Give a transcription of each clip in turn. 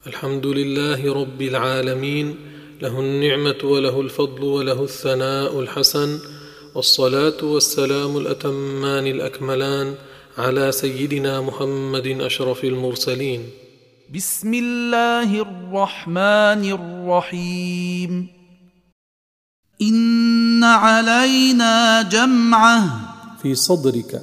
الحمد لله رب العالمين، له النعمة وله الفضل وله الثناء الحسن، والصلاة والسلام الأتمان الأكملان على سيدنا محمد أشرف المرسلين. بسم الله الرحمن الرحيم. إن علينا جمعه في صدرك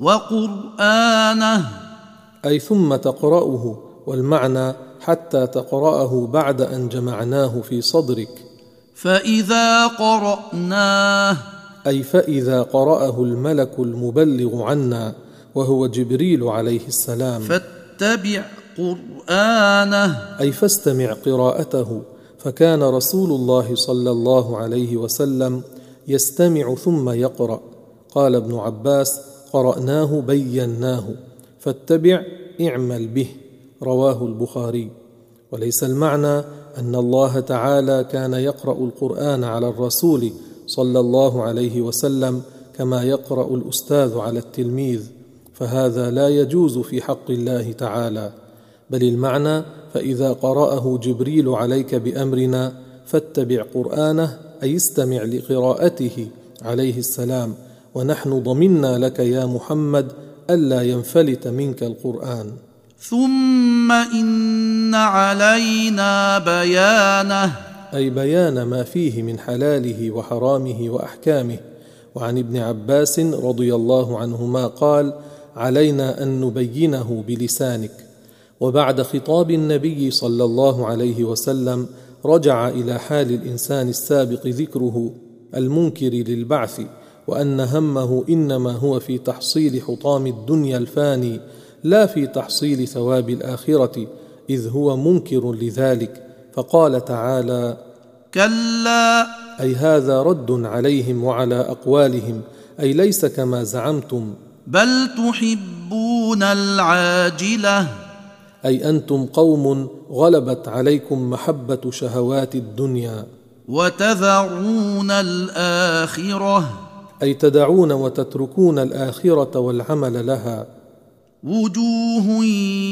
وقرآنه، أي ثم تقرأه، والمعنى حتى تقرأه بعد أن جمعناه في صدرك. فإذا قرأناه، أي فإذا قرأه الملك المبلغ عنا وهو جبريل عليه السلام، فاتبع قرآنه، أي فاستمع قراءته. فكان رسول الله صلى الله عليه وسلم يستمع ثم يقرأ. قال ابن عباس: قرأناه بيناه، فاتبع اعمل به. رواه البخاري. وليس المعنى أن الله تعالى كان يقرأ القرآن على الرسول صلى الله عليه وسلم كما يقرأ الأستاذ على التلميذ، فهذا لا يجوز في حق الله تعالى، بل المعنى: فإذا قرأه جبريل عليك بأمرنا فاتبع قرآنه، أي استمع لقراءته عليه السلام، ونحن ضمنا لك يا محمد ألا ينفلت منك القرآن. ثم إن علينا بيانه، أي بيان ما فيه من حلاله وحرامه وأحكامه. وعن ابن عباس رضي الله عنهما قال: علينا أن نبينه بلسانك. وبعد خطاب النبي صلى الله عليه وسلم رجع إلى حال الإنسان السابق ذكره المنكر للبعث، وأن همه إنما هو في تحصيل حطام الدنيا الفاني، لا في تحصيل ثواب الآخرة، إذ هو منكر لذلك. فقال تعالى: كلا، أي هذا رد عليهم وعلى أقوالهم، أي ليس كما زعمتم، بل تحبون العاجلة، أي أنتم قوم غلبت عليكم محبة شهوات الدنيا، وتذرون الآخرة، أي تدعون وتتركون الآخرة والعمل لها. وجوه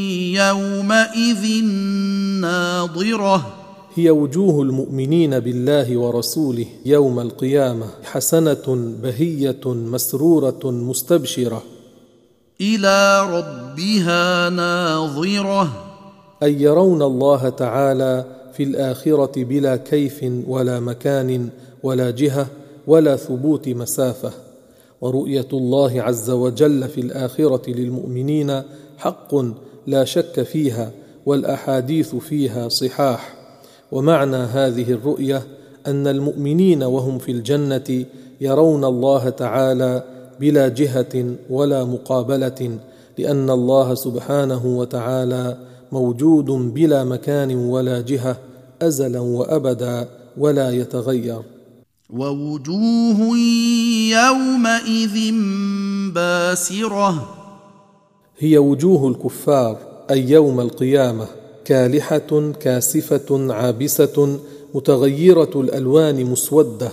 يومئذ ناضرة، هي وجوه المؤمنين بالله ورسوله يوم القيامة، حسنة بهية مسرورة مستبشرة، إلى ربها ناظرة، أي يرون الله تعالى في الآخرة بلا كيف ولا مكان ولا جهة ولا ثبوت مسافة. ورؤية الله عز وجل في الآخرة للمؤمنين حق لا شك فيها، والأحاديث فيها صحاح. ومعنى هذه الرؤية أن المؤمنين وهم في الجنة يرون الله تعالى بلا جهة ولا مقابلة، لأن الله سبحانه وتعالى موجود بلا مكان ولا جهة أزلا وأبدا ولا يتغير. ووجوه يومئذ باسرة، هي وجوه الكفار، أي يوم القيامة، كالحة كاسفة عابسة متغيرة الألوان مسودة.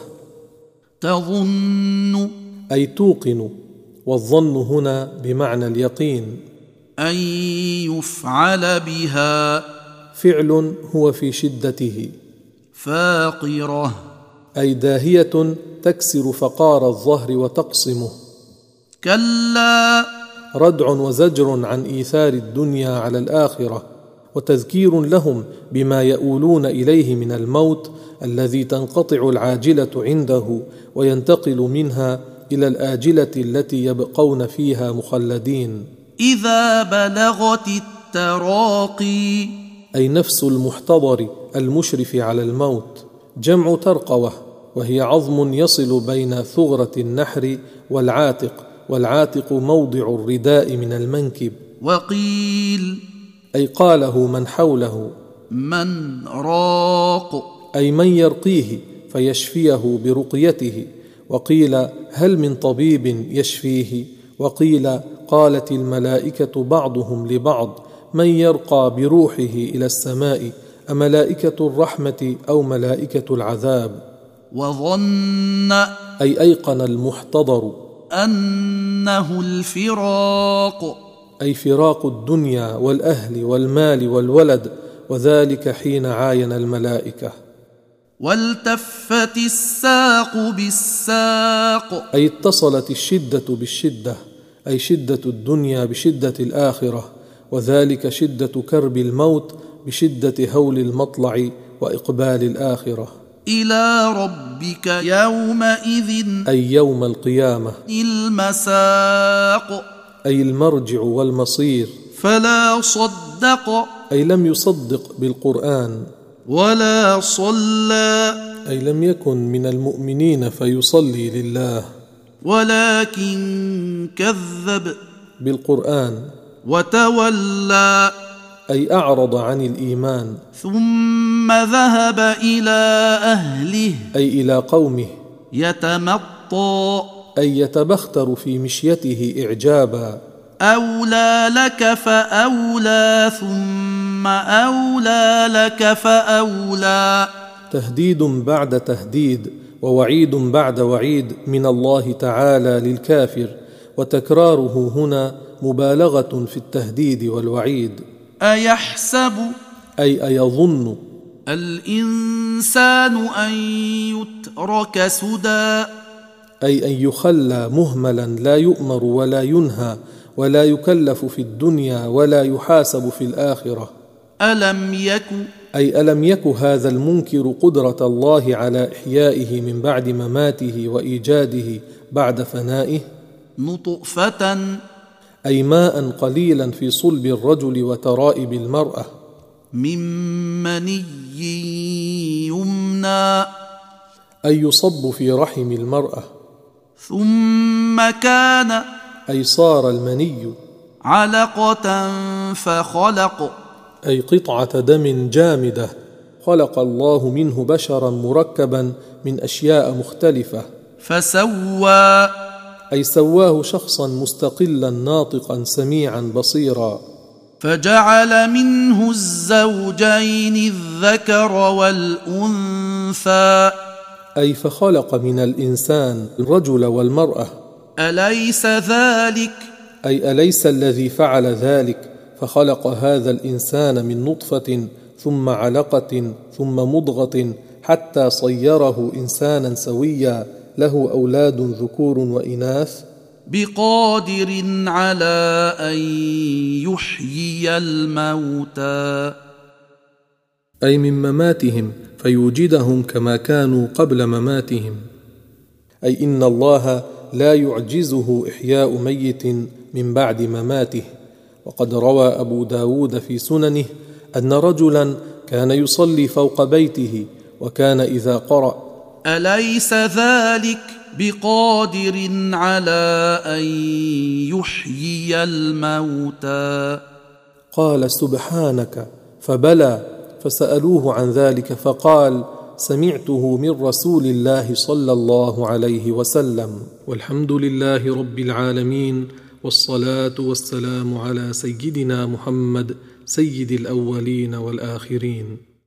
تظن، أي توقن، والظن هنا بمعنى اليقين. أن يفعل بها، فعل هو في شدته. فاقرة، أي داهية تكسر فقار الظهر وتقصمه. كلا، ردع وزجر عن إيثار الدنيا على الآخرة، وتذكير لهم بما يؤولون إليه من الموت الذي تنقطع العاجلة عنده وينتقل منها إلى الآجلة التي يبقون فيها مخلدين. إذا بلغت التراقي، أي نفس المحتضر المشرف على الموت، جمع ترقوة، وهي عظم يصل بين ثغرة النحر والعاتق، والعاتق موضع الرداء من المنكب. وقيل، أي قاله من حوله، من راق، أي من يرقيه فيشفيه برقيته. وقيل: هل من طبيب يشفيه؟ وقيل: قالت الملائكة بعضهم لبعض: من يرقى بروحه إلى السماء، أملائكة الرحمة أو ملائكة العذاب؟ وظن، أي أيقن المحتضر أنه الفراق، أي فراق الدنيا والأهل والمال والولد وذلك حين عاين الملائكة. والتفت الساق بالساق أي اتصلت الشدة بالشدة، أي شدة الدنيا بشدة الآخرة، وذلك شدة كرب الموت بشدة هول المطلع وإقبال الآخرة. إلى ربك يومئذ أي يوم القيامة. المساق أي المرجع والمصير. فلا صدق أي لم يصدق بالقرآن. ولا صلى أي لم يكن من المؤمنين فيصلي لله، ولكن كذب بالقرآن. وتولى أي أعرض عن الإيمان. ثم ذهب إلى أهله أي إلى قومه. يتمطى أي يتبختر في مشيته إعجابا. أولى لك فأولى ثم أولى لك فأولى. تهديد بعد تهديد ووعيد بعد وعيد من الله تعالى للكافر، وتكراره هنا مبالغة في التهديد والوعيد. أيحسب أي أيظن الإنسان أن يترك سدى. أي أن يخلى مهملا لا يؤمر ولا ينهى ولا يكلف في الدنيا ولا يحاسب في الآخرة. ألم يك أي ألم يك هذا المنكر قدرة الله على إحيائه من بعد مماته وإيجاده بعد فنائه. نطفة أي ماء قليلا في صلب الرجل وترائب المرأة. من مني يمنى أي يصب في رحم المرأة. ثم كان أي صار المني علقة فخلق. أي قطعة دم جامدة خلق الله منه بشرا مركبا من أشياء مختلفة. فسوى أي سواه شخصا مستقلا ناطقا سميعا بصيرا. فجعل منه الزوجين الذكر والأنثى. أي فخلق من الإنسان الرجل والمرأة. أليس ذلك أي أليس الذي فعل ذلك فخلق هذا الإنسان من نطفة ثم علقة ثم مضغة حتى صيره إنسانا سويا له أولاد ذكور وإناث. بقادر على أن يحيي الموتى. أي من مماتهم فيوجدهم كما كانوا قبل مماتهم. أي إن الله لا يعجزه إحياء ميت من بعد مماته. وقد روى أبو داود في سننه أن رجلا كان يصلي فوق بيته، وكان إذا قرأ أليس ذلك بقادر على أن يحيي الموتى قال سبحانك، فبلى، فسألوه عن ذلك فقال سمعته من رسول الله صلى الله عليه وسلم. والحمد لله رب العالمين، والصلاة والسلام على سيدنا محمد سيد الأولين والآخرين.